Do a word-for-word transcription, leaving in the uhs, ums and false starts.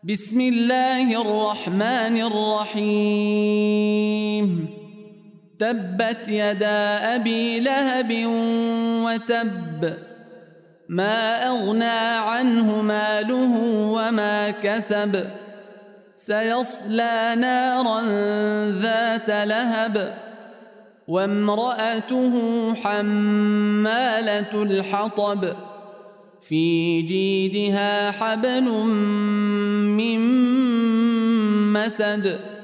بسم الله الرحمن الرحيم تبت يدا أبي لهب وتب ما أغنى عنه ماله وما كسب سيصلى نارا ذات لهب وامرأته حمالة الحطب في جيدها حبل من مسد